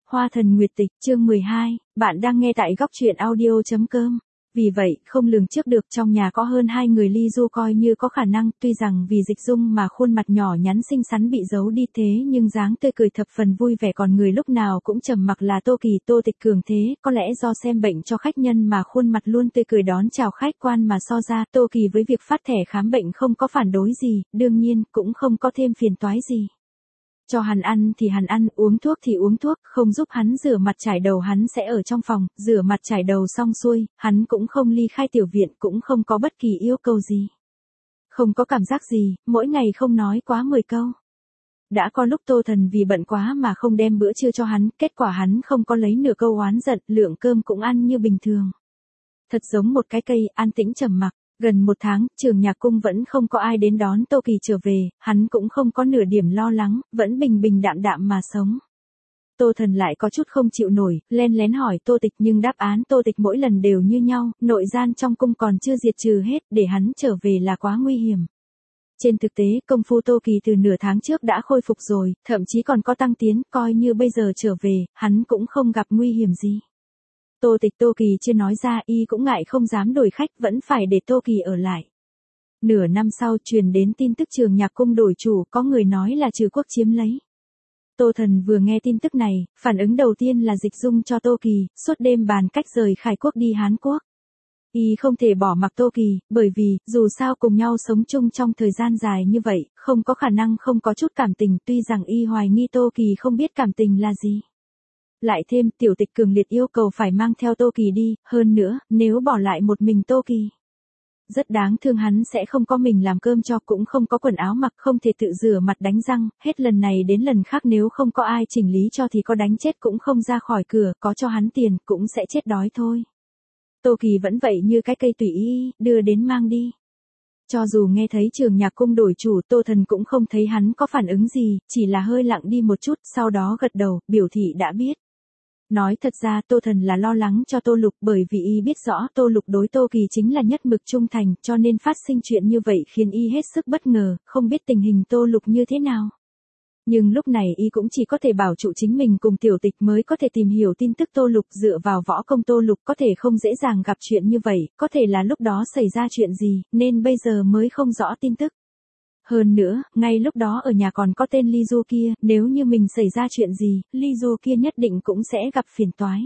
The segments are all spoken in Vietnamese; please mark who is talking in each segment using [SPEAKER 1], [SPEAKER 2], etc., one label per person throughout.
[SPEAKER 1] Hoa thần nguyệt tịch, chương 12, bạn đang nghe tại góc truyện audio.com. Vì vậy, không lường trước được trong nhà có hơn 2 người Ly Du coi như có khả năng, tuy rằng vì dịch dung mà khuôn mặt nhỏ nhắn xinh xắn bị giấu đi thế nhưng dáng tươi cười thập phần vui vẻ, còn người lúc nào cũng trầm mặc là Tô Kỳ, Tô Tịch Cường thế, có lẽ do xem bệnh cho khách nhân mà khuôn mặt luôn tươi cười đón chào khách quan mà so ra, Tô Kỳ với việc phát thẻ khám bệnh không có phản đối gì, đương nhiên cũng không có thêm phiền toái gì. Cho hắn ăn thì hắn ăn, uống thuốc thì uống thuốc, không giúp hắn rửa mặt trải đầu hắn sẽ ở trong phòng, rửa mặt trải đầu xong xuôi, hắn cũng không ly khai tiểu viện, cũng không có bất kỳ yêu cầu gì. Không có cảm giác gì, mỗi ngày không nói quá 10 câu. Đã có lúc Tô Thần vì bận quá mà không đem bữa trưa cho hắn, kết quả hắn không có lấy nửa câu oán giận, lượng cơm cũng ăn như bình thường. Thật giống một cái cây, an tĩnh trầm mặc. Gần 1 tháng, Trường Nhạc Cung vẫn không có ai đến đón Tô Kỳ trở về, hắn cũng không có nửa điểm lo lắng, vẫn bình bình đạm đạm mà sống. Tô Thần lại có chút không chịu nổi, len lén hỏi Tô Tịch nhưng đáp án Tô Tịch mỗi lần đều như nhau, nội gian trong cung còn chưa diệt trừ hết, để hắn trở về là quá nguy hiểm. Trên thực tế, công phu Tô Kỳ từ nửa tháng trước đã khôi phục rồi, thậm chí còn có tăng tiến, coi như bây giờ trở về, hắn cũng không gặp nguy hiểm gì. Tô Kỳ chưa nói ra, y cũng ngại không dám đổi khách, vẫn phải để Tô Kỳ ở lại. Nửa năm sau truyền đến tin tức Trường Nhạc Cung đổi chủ, có người nói là Trừ Quốc chiếm lấy. Tô Thần vừa nghe tin tức này, phản ứng đầu tiên là dịch dung cho Tô Kỳ, suốt đêm bàn cách rời Khải Quốc đi Hán Quốc. Y không thể bỏ mặc Tô Kỳ, bởi vì, dù sao cùng nhau sống chung trong thời gian dài như vậy, không có khả năng không có chút cảm tình, tuy rằng y hoài nghi Tô Kỳ không biết cảm tình là gì. Lại thêm, Tiểu Tịch cường liệt yêu cầu phải mang theo Tô Kỳ đi, hơn nữa, nếu bỏ lại một mình Tô Kỳ. Rất đáng thương, hắn sẽ không có mình làm cơm cho, cũng không có quần áo mặc, không thể tự rửa mặt đánh răng, hết lần này đến lần khác nếu không có ai chỉnh lý cho thì có đánh chết cũng không ra khỏi cửa, có cho hắn tiền, cũng sẽ chết đói thôi. Tô Kỳ vẫn vậy như cái cây tùy ý, đưa đến mang đi. Cho dù nghe thấy Trường Nhạc Cung đổi chủ, Tô Thần cũng không thấy hắn có phản ứng gì, chỉ là hơi lặng đi một chút, sau đó gật đầu, biểu thị đã biết. Nói thật ra Tô Thần là lo lắng cho Tô Lục, bởi vì y biết rõ Tô Lục đối Tô Kỳ chính là nhất mực trung thành, cho nên phát sinh chuyện như vậy khiến y hết sức bất ngờ, không biết tình hình Tô Lục như thế nào. Nhưng lúc này y cũng chỉ có thể bảo trụ chính mình cùng Tiểu Tịch mới có thể tìm hiểu tin tức Tô Lục, dựa vào võ công Tô Lục có thể không dễ dàng gặp chuyện như vậy, có thể là lúc đó xảy ra chuyện gì, nên bây giờ mới không rõ tin tức. Hơn nữa, ngay lúc đó ở nhà còn có tên Ly Du kia, nếu như mình xảy ra chuyện gì, Ly Du kia nhất định cũng sẽ gặp phiền toái.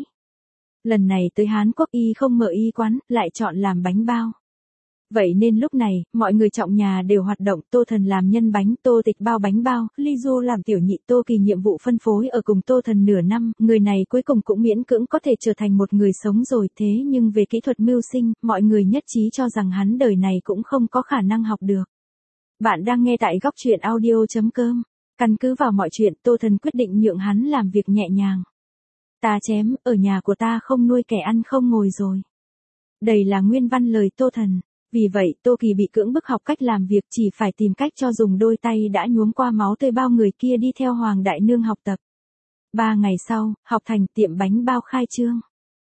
[SPEAKER 1] Lần này tới Hán Quốc y không mở y quán, lại chọn làm bánh bao. Vậy nên lúc này, mọi người trọng nhà đều hoạt động, Tô Thần làm nhân bánh, Tô Tịch bao bánh bao, Ly Du làm tiểu nhị, Tô Kỳ nhiệm vụ phân phối ở cùng Tô Thần nửa năm, người này cuối cùng cũng miễn cưỡng có thể trở thành một người sống rồi, thế nhưng về kỹ thuật mưu sinh, mọi người nhất trí cho rằng hắn đời này cũng không có khả năng học được. Bạn đang nghe tại góc truyện audio.com. Căn cứ vào mọi chuyện, Tô Thần quyết định nhượng hắn làm việc nhẹ nhàng. Ta chém, ở nhà của ta không nuôi kẻ ăn không ngồi rồi. Đây là nguyên văn lời Tô Thần. Vì vậy, Tô Kỳ bị cưỡng bức học cách làm việc, chỉ phải tìm cách cho dùng đôi tay đã nhuốm qua máu tươi bao người kia đi theo Hoàng Đại Nương học tập. 3 ngày sau, học thành, tiệm bánh bao khai trương.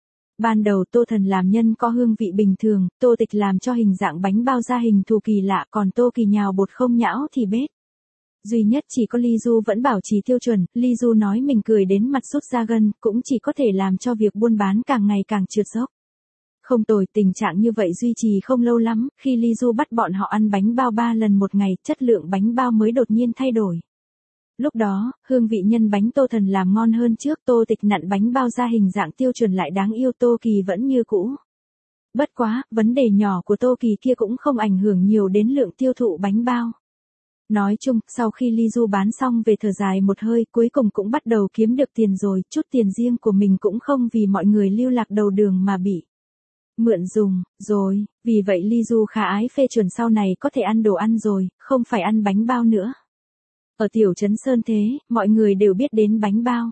[SPEAKER 1] Ban đầu Tô Thần làm nhân có hương vị bình thường, Tô Tịch làm cho hình dạng bánh bao ra hình thù kỳ lạ, còn Tô Kỳ nhào bột không nhão thì bết. Duy nhất chỉ có Ly Du vẫn bảo trì tiêu chuẩn, Ly Du nói mình cười đến mặt sút ra gân, cũng chỉ có thể làm cho việc buôn bán càng ngày càng trượt dốc. Không tồi, tình trạng như vậy duy trì không lâu lắm, khi Ly Du bắt bọn họ ăn bánh bao 3 lần một ngày, chất lượng bánh bao mới đột nhiên thay đổi. Lúc đó, hương vị nhân bánh Tô Thần làm ngon hơn trước, Tô Tịch nặn bánh bao ra hình dạng tiêu chuẩn lại đáng yêu, Tô Kỳ vẫn như cũ. Bất quá, vấn đề nhỏ của Tô Kỳ kia cũng không ảnh hưởng nhiều đến lượng tiêu thụ bánh bao. Nói chung, sau khi Ly Du bán xong về thở dài một hơi, cuối cùng cũng bắt đầu kiếm được tiền rồi, chút tiền riêng của mình cũng không vì mọi người lưu lạc đầu đường mà bị mượn dùng, rồi, vì vậy Ly Du khá ái phê chuẩn sau này có thể ăn đồ ăn rồi, không phải ăn bánh bao nữa. Ở tiểu trấn Sơn Thế, mọi người đều biết đến bánh bao.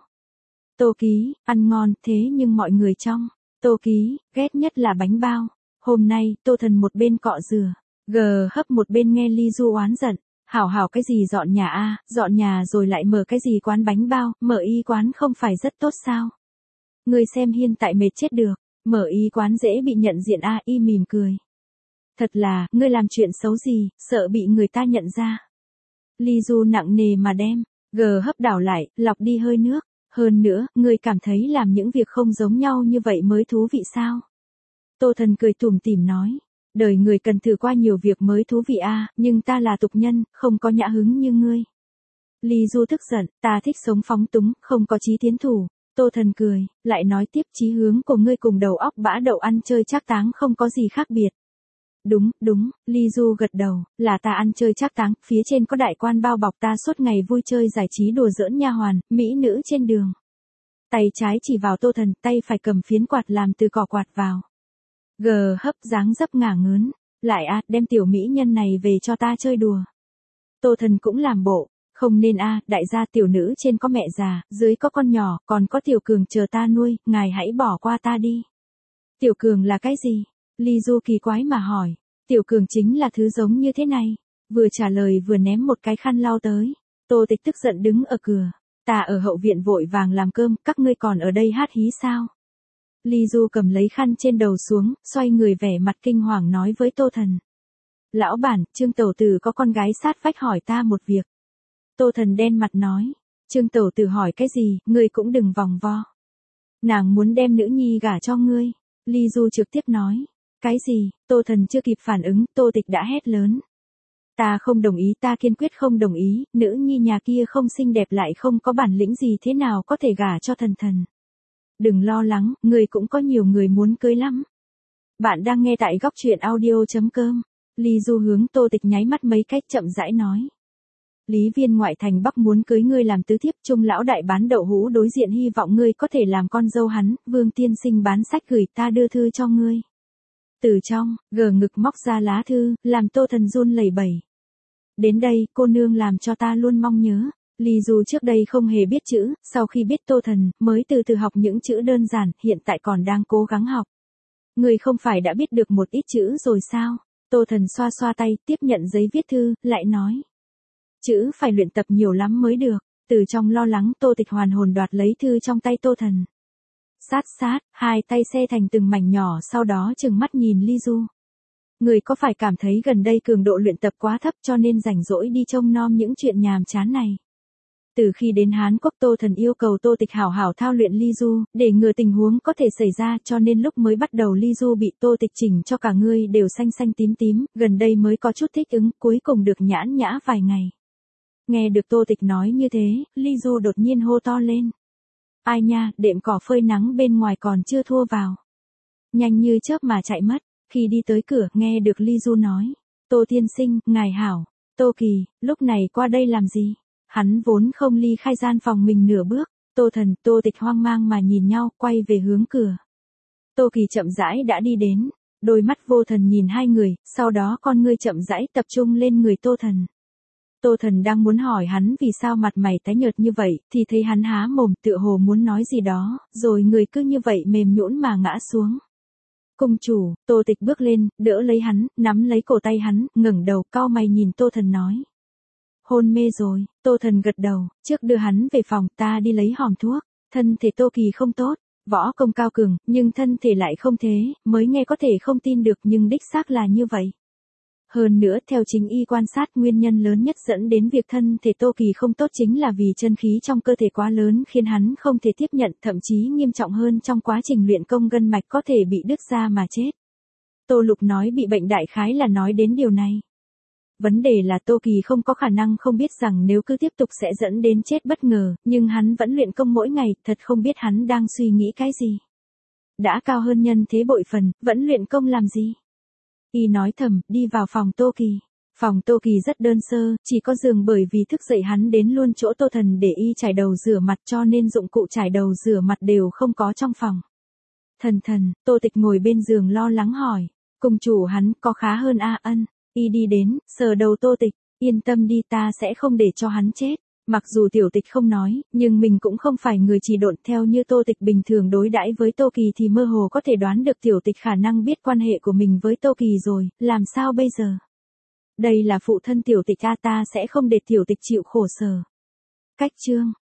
[SPEAKER 1] Tô Ký, ăn ngon, thế nhưng mọi người trong Tô Ký, ghét nhất là bánh bao. Hôm nay, Tô Thần một bên cọ rửa, hấp một bên nghe Ly Du oán giận. Hảo cái gì dọn nhà a, dọn nhà rồi lại mở cái gì quán bánh bao, mở y quán không phải rất tốt sao? Người xem hiện tại mệt chết được, mở y quán dễ bị nhận diện a, y mỉm cười. Thật là, ngươi làm chuyện xấu gì, sợ bị người ta nhận ra. Ly Du nặng nề mà đem, hấp đảo lại, lọc đi hơi nước. Hơn nữa, ngươi cảm thấy làm những việc không giống nhau như vậy mới thú vị sao? Tô Thần cười tủm tỉm nói. Đời người cần thử qua nhiều việc mới thú vị à, nhưng ta là tục nhân, không có nhã hứng như ngươi. Ly Du tức giận, ta thích sống phóng túng, không có chí tiến thủ. Tô Thần cười, lại nói tiếp chí hướng của ngươi cùng đầu óc bã đậu ăn chơi trác táng không có gì khác biệt. Đúng, đúng, Ly Du gật đầu, là ta ăn chơi trác táng, phía trên có đại quan bao bọc ta suốt ngày vui chơi giải trí đùa giỡn nha hoàn, mỹ nữ trên đường. Tay trái chỉ vào Tô Thần, tay phải cầm phiến quạt làm từ cỏ quạt vào. Gờ hấp dáng dấp ngả ngớn, lại à, đem tiểu mỹ nhân này về cho ta chơi đùa. Tô Thần cũng làm bộ, không nên à, đại gia tiểu nữ trên có mẹ già, dưới có con nhỏ, còn có Tiểu Cường chờ ta nuôi, ngài hãy bỏ qua ta đi. Tiểu Cường là cái gì? Ly Du kỳ quái mà hỏi. Tiểu Cường chính là thứ giống như thế này. Vừa trả lời vừa ném một cái khăn lau tới. Tô Tịch tức giận đứng ở cửa. Ta ở hậu viện vội vàng làm cơm, các ngươi còn ở đây hát hí sao? Ly Du cầm lấy khăn trên đầu xuống, xoay người vẻ mặt kinh hoàng nói với Tô Thần. Lão bản, Trương Tẩu Tử có con gái sát vách hỏi ta một việc. Tô Thần đen mặt nói. Trương Tẩu Tử hỏi cái gì, ngươi cũng đừng vòng vo. Nàng muốn đem nữ nhi gả cho ngươi. Ly Du trực tiếp nói. Cái gì? Tô Thần chưa kịp phản ứng, Tô Tịch đã hét lớn. Ta không đồng ý, ta kiên quyết không đồng ý, nữ nhi nhà kia không xinh đẹp lại không có bản lĩnh gì thế nào có thể gả cho Thần Thần. Đừng lo lắng, người cũng có nhiều người muốn cưới lắm. Bạn đang nghe tại góc truyện audio.com. Ly Du hướng Tô Tịch nháy mắt mấy cách chậm rãi nói. Lý Viên ngoại thành Bắc muốn cưới ngươi làm tứ thiếp, Trung lão đại bán đậu hũ đối diện hy vọng ngươi có thể làm con dâu hắn, Vương tiên sinh bán sách gửi ta đưa thư cho ngươi. Từ trong, gờ ngực móc ra lá thư, làm Tô Thần run lẩy bẩy. Đến đây, cô nương làm cho ta luôn mong nhớ. Ly Du trước đây không hề biết chữ, sau khi biết Tô Thần, mới từ từ học những chữ đơn giản, hiện tại còn đang cố gắng học. Người không phải đã biết được một ít chữ rồi sao? Tô Thần xoa xoa tay, tiếp nhận giấy viết thư, lại nói. Chữ phải luyện tập nhiều lắm mới được. Từ trong lo lắng, Tô Tịch hoàn hồn đoạt lấy thư trong tay Tô Thần. Sát sát, hai tay xe thành từng mảnh nhỏ, sau đó trừng mắt nhìn Ly Du. Người có phải cảm thấy gần đây cường độ luyện tập quá thấp cho nên rảnh rỗi đi trông nom những chuyện nhàm chán này? Từ khi đến Hán Quốc, Tô Thần yêu cầu Tô Tịch hảo hảo thao luyện Ly Du, để ngừa tình huống có thể xảy ra, cho nên lúc mới bắt đầu Ly Du bị Tô Tịch chỉnh cho cả người đều xanh xanh tím tím, gần đây mới có chút thích ứng, cuối cùng được nhãn nhã vài ngày. Nghe được Tô Tịch nói như thế, Ly Du đột nhiên hô to lên. Ai nha, đệm cỏ phơi nắng bên ngoài còn chưa thua vào. Nhanh như chớp mà chạy mất, khi đi tới cửa, nghe được Ly Du nói. Tô tiên sinh, ngài hảo, Tô Kỳ, lúc này qua đây làm gì? Hắn vốn không ly khai gian phòng mình nửa bước, Tô Thần, Tô Tịch hoang mang mà nhìn nhau, quay về hướng cửa. Tô Kỳ chậm rãi đã đi đến, đôi mắt vô thần nhìn hai người, sau đó con ngươi chậm rãi tập trung lên người Tô Thần. Tô Thần đang muốn hỏi hắn vì sao mặt mày tái nhợt như vậy, thì thấy hắn há mồm tựa hồ muốn nói gì đó, rồi người cứ như vậy mềm nhũn mà ngã xuống. Cung chủ, Tô Tịch bước lên, đỡ lấy hắn, nắm lấy cổ tay hắn, ngẩng đầu, cau mày nhìn Tô Thần nói. Hôn mê rồi, Tô Thần gật đầu, trước đưa hắn về phòng, ta đi lấy hòm thuốc. Thân thể Tô Kỳ không tốt, võ công cao cường, nhưng thân thể lại không thế, mới nghe có thể không tin được nhưng đích xác là như vậy. Hơn nữa, theo chính y quan sát, nguyên nhân lớn nhất dẫn đến việc thân thể Tô Kỳ không tốt chính là vì chân khí trong cơ thể quá lớn khiến hắn không thể tiếp nhận, thậm chí nghiêm trọng hơn trong quá trình luyện công gân mạch có thể bị đứt ra mà chết. Tô Lục nói bị bệnh đại khái là nói đến điều này. Vấn đề là Tô Kỳ không có khả năng không biết rằng nếu cứ tiếp tục sẽ dẫn đến chết bất ngờ, nhưng hắn vẫn luyện công mỗi ngày, thật không biết hắn đang suy nghĩ cái gì. Đã cao hơn nhân thế bội phần, vẫn luyện công làm gì? Y nói thầm, đi vào phòng Tô Kỳ. Phòng Tô Kỳ rất đơn sơ, chỉ có giường bởi vì thức dậy hắn đến luôn chỗ Tô Thần để y chải đầu rửa mặt cho nên dụng cụ chải đầu rửa mặt đều không có trong phòng. Thần Thần, Tô Tịch ngồi bên giường lo lắng hỏi. Cùng chủ hắn có khá hơn a ân. Y đi đến, sờ đầu Tô Tịch, yên tâm đi ta sẽ không để cho hắn chết. Mặc dù Tiểu Tịch không nói, nhưng mình cũng không phải người trì độn, theo như Tô Tịch bình thường đối đãi với Tô Kỳ thì mơ hồ có thể đoán được Tiểu Tịch khả năng biết quan hệ của mình với Tô Kỳ rồi, làm sao bây giờ? Đây là phụ thân Tiểu Tịch ta sẽ không để Tiểu Tịch chịu khổ sở. Cách chương